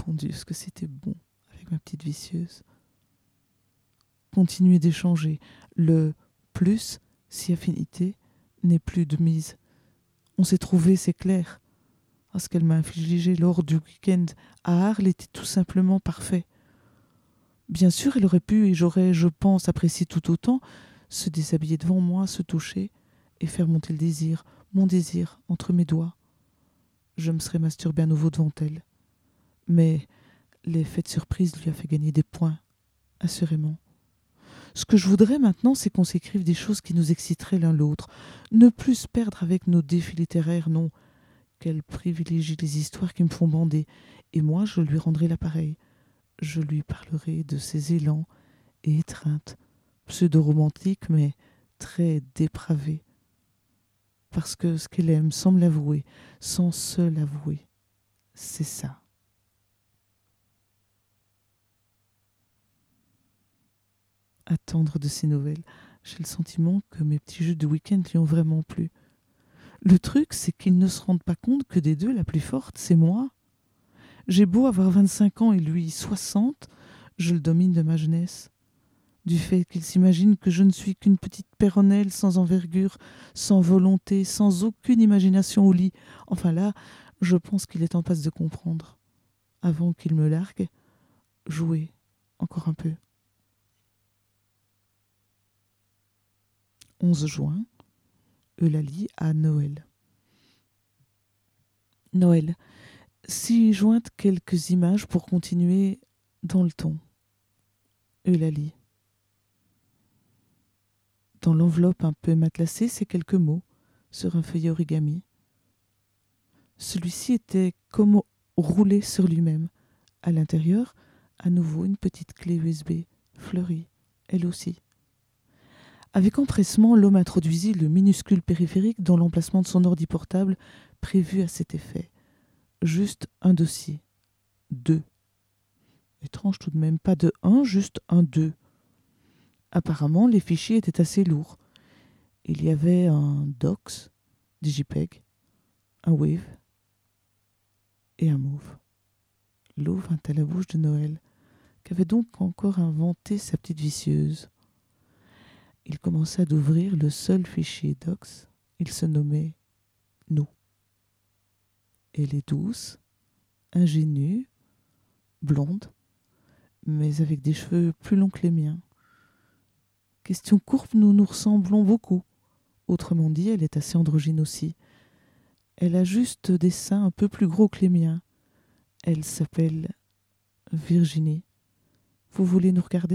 Bon Dieu, ce que c'était bon avec ma petite vicieuse. Continuer d'échanger. Le plus, si affinité, n'est plus de mise. On s'est trouvé, c'est clair. Ce qu'elle m'a infligé lors du week-end à Arles était tout simplement parfait. Bien sûr, elle aurait pu, et j'aurais, je pense, apprécié tout autant, se déshabiller devant moi, se toucher, et faire monter le désir, mon désir, entre mes doigts. Je me serais masturbé à nouveau devant elle. Mais l'effet de surprise lui a fait gagner des points, assurément. Ce que je voudrais maintenant, c'est qu'on s'écrive des choses qui nous exciteraient l'un l'autre. Ne plus se perdre avec nos défis littéraires, non. Qu'elle privilégie les histoires qui me font bander. Et moi, je lui rendrai l'appareil. Je lui parlerai de ses élans et étreintes, pseudo-romantiques, mais très dépravés. Parce que ce qu'elle aime, sans me l'avouer, sans se l'avouer, c'est ça. Attendre de ses nouvelles. J'ai le sentiment que mes petits jeux de week-end lui ont vraiment plu. Le truc, c'est qu'ils ne se rendent pas compte que des deux, la plus forte, c'est moi. J'ai beau avoir 25 ans et lui 60, je le domine de ma jeunesse. Du fait qu'il s'imagine que je ne suis qu'une petite péronnelle sans envergure, sans volonté, sans aucune imagination au lit. Enfin là, je pense qu'il est en passe de comprendre. Avant qu'il me largue, jouer encore un peu. 11 juin, Eulalie à Noël. Noël. Si jointe quelques images pour continuer dans le ton. Eulalie. Dans l'enveloppe un peu matelassée, c'est quelques mots sur un feuillet origami. Celui-ci était comme roulé sur lui-même. À l'intérieur, à nouveau une petite clé USB, fleurie, elle aussi. Avec empressement, l'homme introduisit le minuscule périphérique dans l'emplacement de son ordi portable prévu à cet effet. Juste un dossier. 2. Étrange tout de même, pas de 1, juste un 2. Apparemment, les fichiers étaient assez lourds. Il y avait un docs, des JPEG, un wave et un move. L'eau vint à la bouche de Noël, qu'avait donc encore inventé sa petite vicieuse. Il commença d'ouvrir le seul fichier docs. Il se nommait « Nous ». Elle est douce, ingénue, blonde, mais avec des cheveux plus longs que les miens. Question courbe, nous nous ressemblons beaucoup. Autrement dit, elle est assez androgyne aussi. Elle a juste des seins un peu plus gros que les miens. Elle s'appelle Virginie. Vous voulez nous regarder ?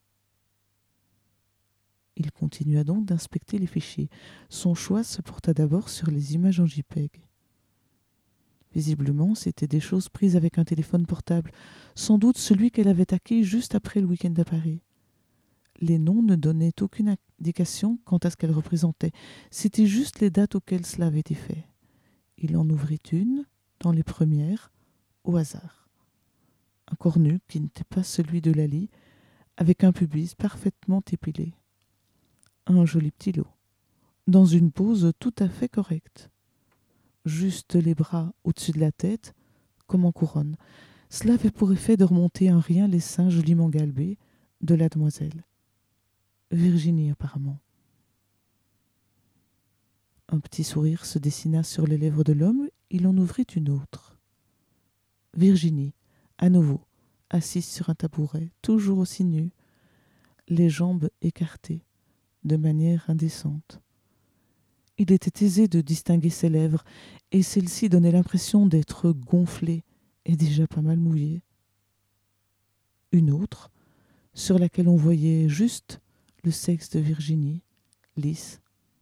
Il continua donc d'inspecter les fichiers. Son choix se porta d'abord sur les images en JPEG. Visiblement, c'étaient des choses prises avec un téléphone portable, sans doute celui qu'elle avait acquis juste après le week-end à Paris. Les noms ne donnaient aucune indication quant à ce qu'elles représentaient. C'étaient juste les dates auxquelles cela avait été fait. Il en ouvrit une, dans les premières, au hasard. Un corps nu qui n'était pas celui de Lali, avec un pubis parfaitement épilé. Un joli petit lot, dans une pose tout à fait correcte. Juste les bras au-dessus de la tête, comme en couronne. Cela avait pour effet de remonter un rien les seins joliment galbés de la demoiselle. Virginie, apparemment. Un petit sourire se dessina sur les lèvres de l'homme, il en ouvrit une autre. Virginie, à nouveau, assise sur un tabouret, toujours aussi nue, les jambes écartées, de manière indécente. Il était aisé de distinguer ses lèvres, et celles-ci donnaient l'impression d'être gonflées et déjà pas mal mouillées. Une autre, sur laquelle on voyait juste le sexe de Virginie, lisse.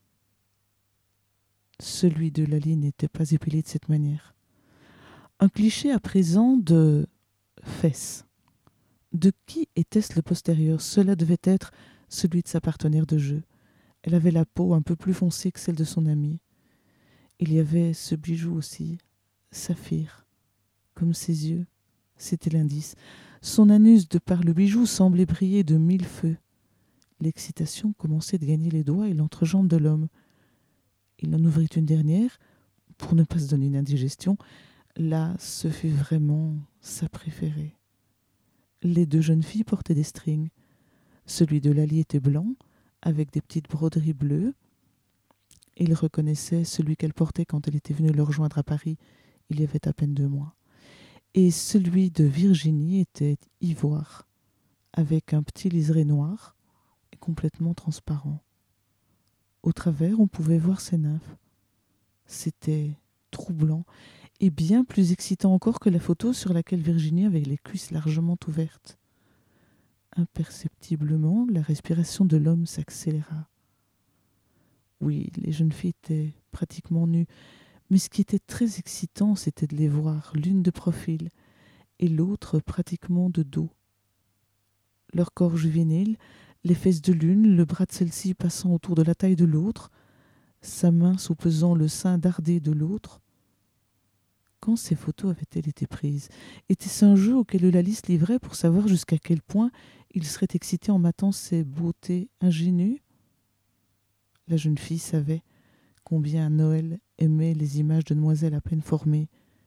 Celui de Lali n'était pas épilé de cette manière. Un cliché à présent de fesses. De qui était-ce le postérieur ? Cela devait être celui de sa partenaire de jeu. Elle avait la peau un peu plus foncée que celle de son amie. Il y avait ce bijou aussi, saphir, comme ses yeux. C'était l'indice. Son anus, de par le bijou, semblait briller de 1000 feux. L'excitation commençait de gagner les doigts et l'entrejambe de l'homme. Il en ouvrit une dernière, pour ne pas se donner une indigestion, Là, ce fut vraiment sa préférée. Les deux jeunes filles portaient des strings. Celui de Lali était blanc, avec des petites broderies bleues. Il reconnaissait celui qu'elle portait quand elle était venue le rejoindre à Paris, il y avait à peine 2 mois. Et celui de Virginie était ivoire, avec un petit liseré noir et complètement transparent. Au travers, on pouvait voir ses nymphes. C'était troublant et bien plus excitant encore que la photo sur laquelle Virginie avait les cuisses largement ouvertes. Imperceptiblement, la respiration de l'homme s'accéléra. Oui, les jeunes filles étaient pratiquement nues, mais ce qui était très excitant, c'était de les voir, l'une de profil et l'autre pratiquement de dos. Leur corps juvénile, les fesses de l'une, le bras de celle-ci passant autour de la taille de l'autre, sa main soupesant le sein dardé de l'autre. Quand ces photos avaient-elles été prises? Était-ce un jeu auquel Eulalie se livrait pour savoir jusqu'à quel point il serait excité en matant ces beautés ingénues? La jeune fille savait combien Noël aimait les images de demoiselles à peine formées.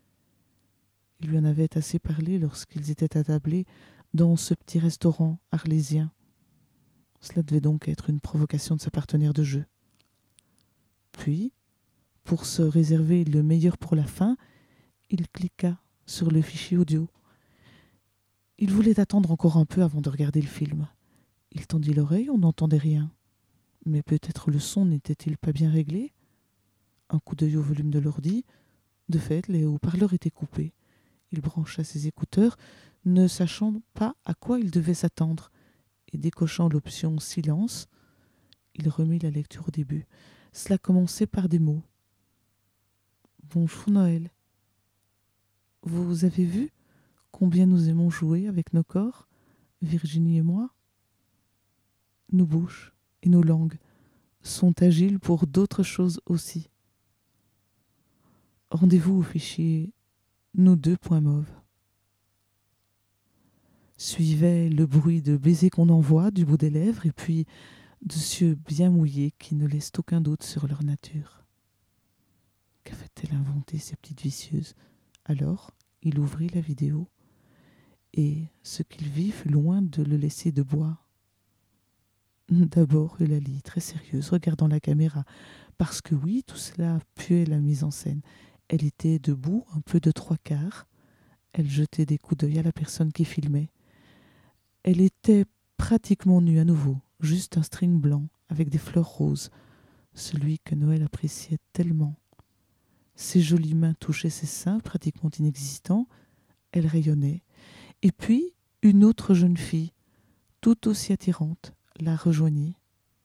Il lui en avait assez parlé lorsqu'ils étaient attablés dans ce petit restaurant arlésien. Cela devait donc être une provocation de sa partenaire de jeu. Puis, pour se réserver le meilleur pour la fin, il cliqua sur le fichier audio. Il voulait attendre encore un peu avant de regarder le film. Il tendit l'oreille, on n'entendait rien. Mais peut-être le son n'était-il pas bien réglé? Un coup d'œil au volume de l'ordi. De fait, les haut-parleurs étaient coupés. Il brancha ses écouteurs, ne sachant pas à quoi il devait s'attendre, et décochant l'option silence, il remit la lecture au début. Cela commençait par des mots. Bonjour Noël. Vous avez vu combien nous aimons jouer avec nos corps, Virginie et moi? Nos bouches et nos langues sont agiles pour d'autres choses aussi. Rendez-vous au fichier Nous deux.mov. Suivait le bruit de baisers qu'on envoie du bout des lèvres et puis de cieux bien mouillés qui ne laissent aucun doute sur leur nature. Qu'avait-elle inventé, ces petites vicieuses? Alors, il ouvrit la vidéo et ce qu'il vit fut loin de le laisser de bois. D'abord, Eulalie, très sérieuse, regardant la caméra, parce que oui, tout cela puait la mise en scène. Elle était debout, un peu de 3/4. Elle jetait des coups d'œil à la personne qui filmait. Elle était pratiquement nue à nouveau, juste un string blanc avec des fleurs roses, celui que Noël appréciait tellement. Ses jolies mains touchaient ses seins, pratiquement inexistants. Elle rayonnait. Et puis, une autre jeune fille, tout aussi attirante, la rejoignit.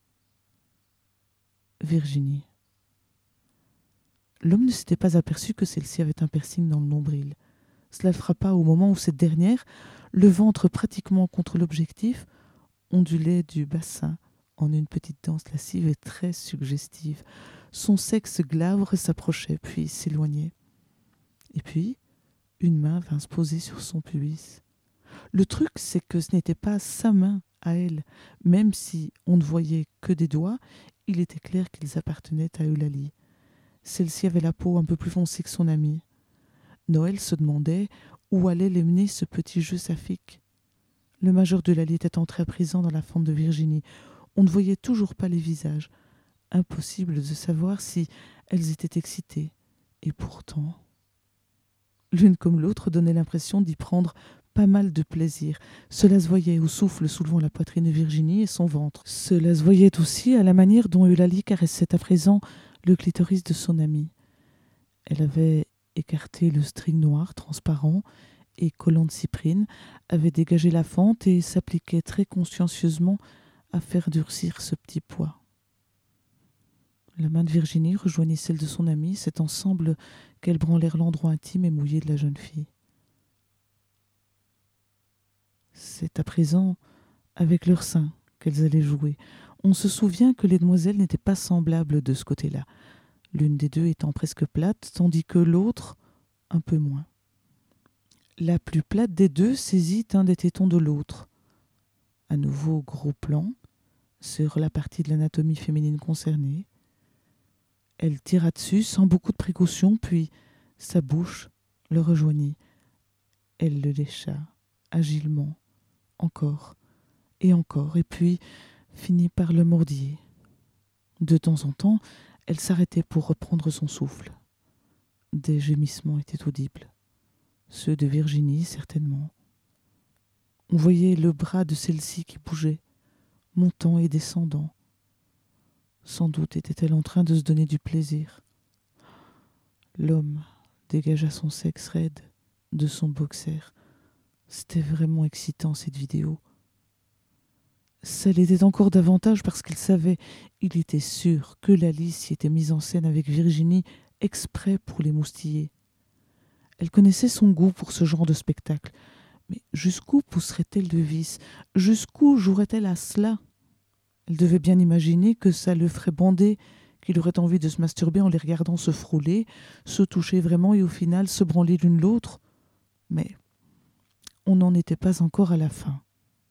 Virginie. L'homme ne s'était pas aperçu que celle-ci avait un piercing dans le nombril. Cela le frappa au moment où cette dernière, le ventre pratiquement contre l'objectif, ondulait du bassin en une petite danse lascive et très suggestive. Son sexe glabre s'approchait, puis s'éloignait. Et puis, une main vint se poser sur son pubis. Le truc, c'est que ce n'était pas sa main à elle. Même si on ne voyait que des doigts, il était clair qu'ils appartenaient à Eulalie. Celle-ci avait la peau un peu plus foncée que son amie. Noël se demandait où allait les mener ce petit jeu saphique. Le majeur d'Eulalie était entré à présent dans la fente de Virginie. On ne voyait toujours pas les visages. Impossible de savoir si elles étaient excitées. Et pourtant, l'une comme l'autre donnait l'impression d'y prendre pas mal de plaisir. Cela se voyait au souffle soulevant la poitrine de Virginie et son ventre. Cela se voyait aussi à la manière dont Eulalie caressait à présent le clitoris de son amie. Elle avait écarté le string noir transparent et collant de cyprine, avait dégagé la fente et s'appliquait très consciencieusement à faire durcir ce petit pois. La main de Virginie rejoignait celle de son amie, c'est ensemble qu'elles branlèrent l'endroit intime et mouillé de la jeune fille. C'est à présent avec leurs seins qu'elles allaient jouer. On se souvient que les demoiselles n'étaient pas semblables de ce côté-là, l'une des deux étant presque plate, tandis que l'autre un peu moins. La plus plate des deux saisit un des tétons de l'autre. À nouveau gros plan sur la partie de l'anatomie féminine concernée. Elle tira dessus sans beaucoup de précaution, puis sa bouche le rejoignit. Elle le lécha, agilement, encore, et puis finit par le mordiller. De temps en temps, elle s'arrêtait pour reprendre son souffle. Des gémissements étaient audibles. Ceux de Virginie, certainement. On voyait le bras de celle-ci qui bougeait, montant et descendant. Sans doute était-elle en train de se donner du plaisir. L'homme dégagea son sexe raide de son boxer. C'était vraiment excitant, cette vidéo. Ça l'était encore davantage parce qu'il savait, il était sûr que Laly s'y était mise en scène avec Virginie exprès pour les moustiller. Elle connaissait son goût pour ce genre de spectacle. Mais jusqu'où pousserait-elle le vice? Jusqu'où jouerait-elle à cela? Elle devait bien imaginer que ça le ferait bander, qu'il aurait envie de se masturber en les regardant se frôler, se toucher vraiment et au final se branler l'une l'autre. Mais on n'en était pas encore à la fin.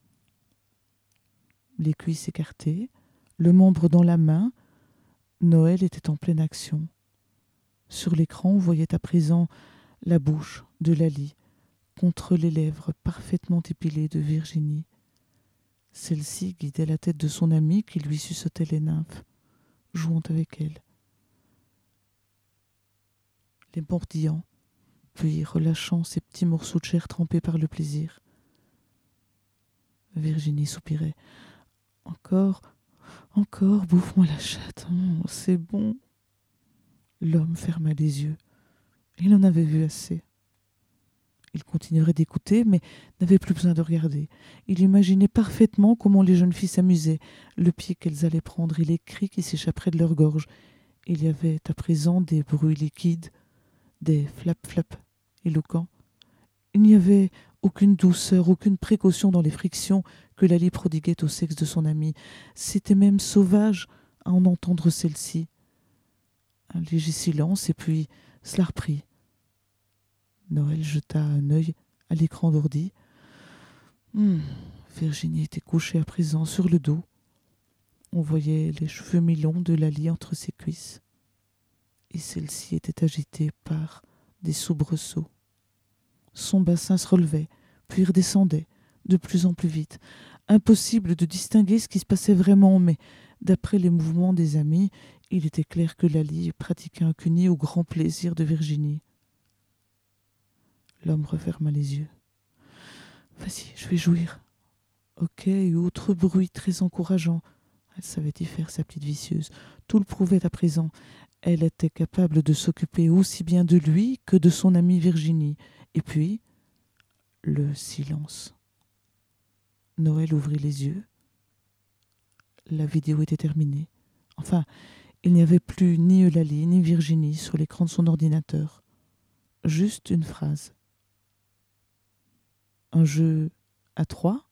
Les cuisses écartées, le membre dans la main, Noël était en pleine action. Sur l'écran, on voyait à présent la bouche de Laly contre les lèvres parfaitement épilées de Virginie. Celle-ci guidait la tête de son amie qui lui suçotait les nymphes, jouant avec elle. Les mordillant, puis relâchant ces petits morceaux de chair trempés par le plaisir. Virginie soupirait. Encore, bouffe-moi la chatte, c'est bon. L'homme ferma les yeux. Il en avait vu assez. Il continuerait d'écouter, mais n'avait plus besoin de regarder. Il imaginait parfaitement comment les jeunes filles s'amusaient, le pied qu'elles allaient prendre et les cris qui s'échapperaient de leur gorge. Il y avait à présent des bruits liquides, des flap-flap éloquents. Il n'y avait aucune douceur, aucune précaution dans les frictions que Laly prodiguait au sexe de son amie. C'était même sauvage à en entendre celle-ci. Un léger silence, et puis cela reprit. Noël jeta un œil à l'écran d'ordi. Virginie était couchée à présent sur le dos. On voyait les cheveux mi-longs de Laly entre ses cuisses. Et celle-ci était agitée par des soubresauts. Son bassin se relevait, puis redescendait, de plus en plus vite. Impossible de distinguer ce qui se passait vraiment, mais d'après les mouvements des amis, il était clair que Laly pratiquait un cuni au grand plaisir de Virginie. L'homme referma les yeux. « Vas-y, je vais jouir. » Ok, et autre bruit très encourageant. Elle savait y faire, sa petite vicieuse. Tout le prouvait à présent. Elle était capable de s'occuper aussi bien de lui que de son amie Virginie. Et puis, le silence. Noël ouvrit les yeux. La vidéo était terminée. Enfin, il n'y avait plus ni Eulalie ni Virginie sur l'écran de son ordinateur. Juste une phrase. Un jeu à 3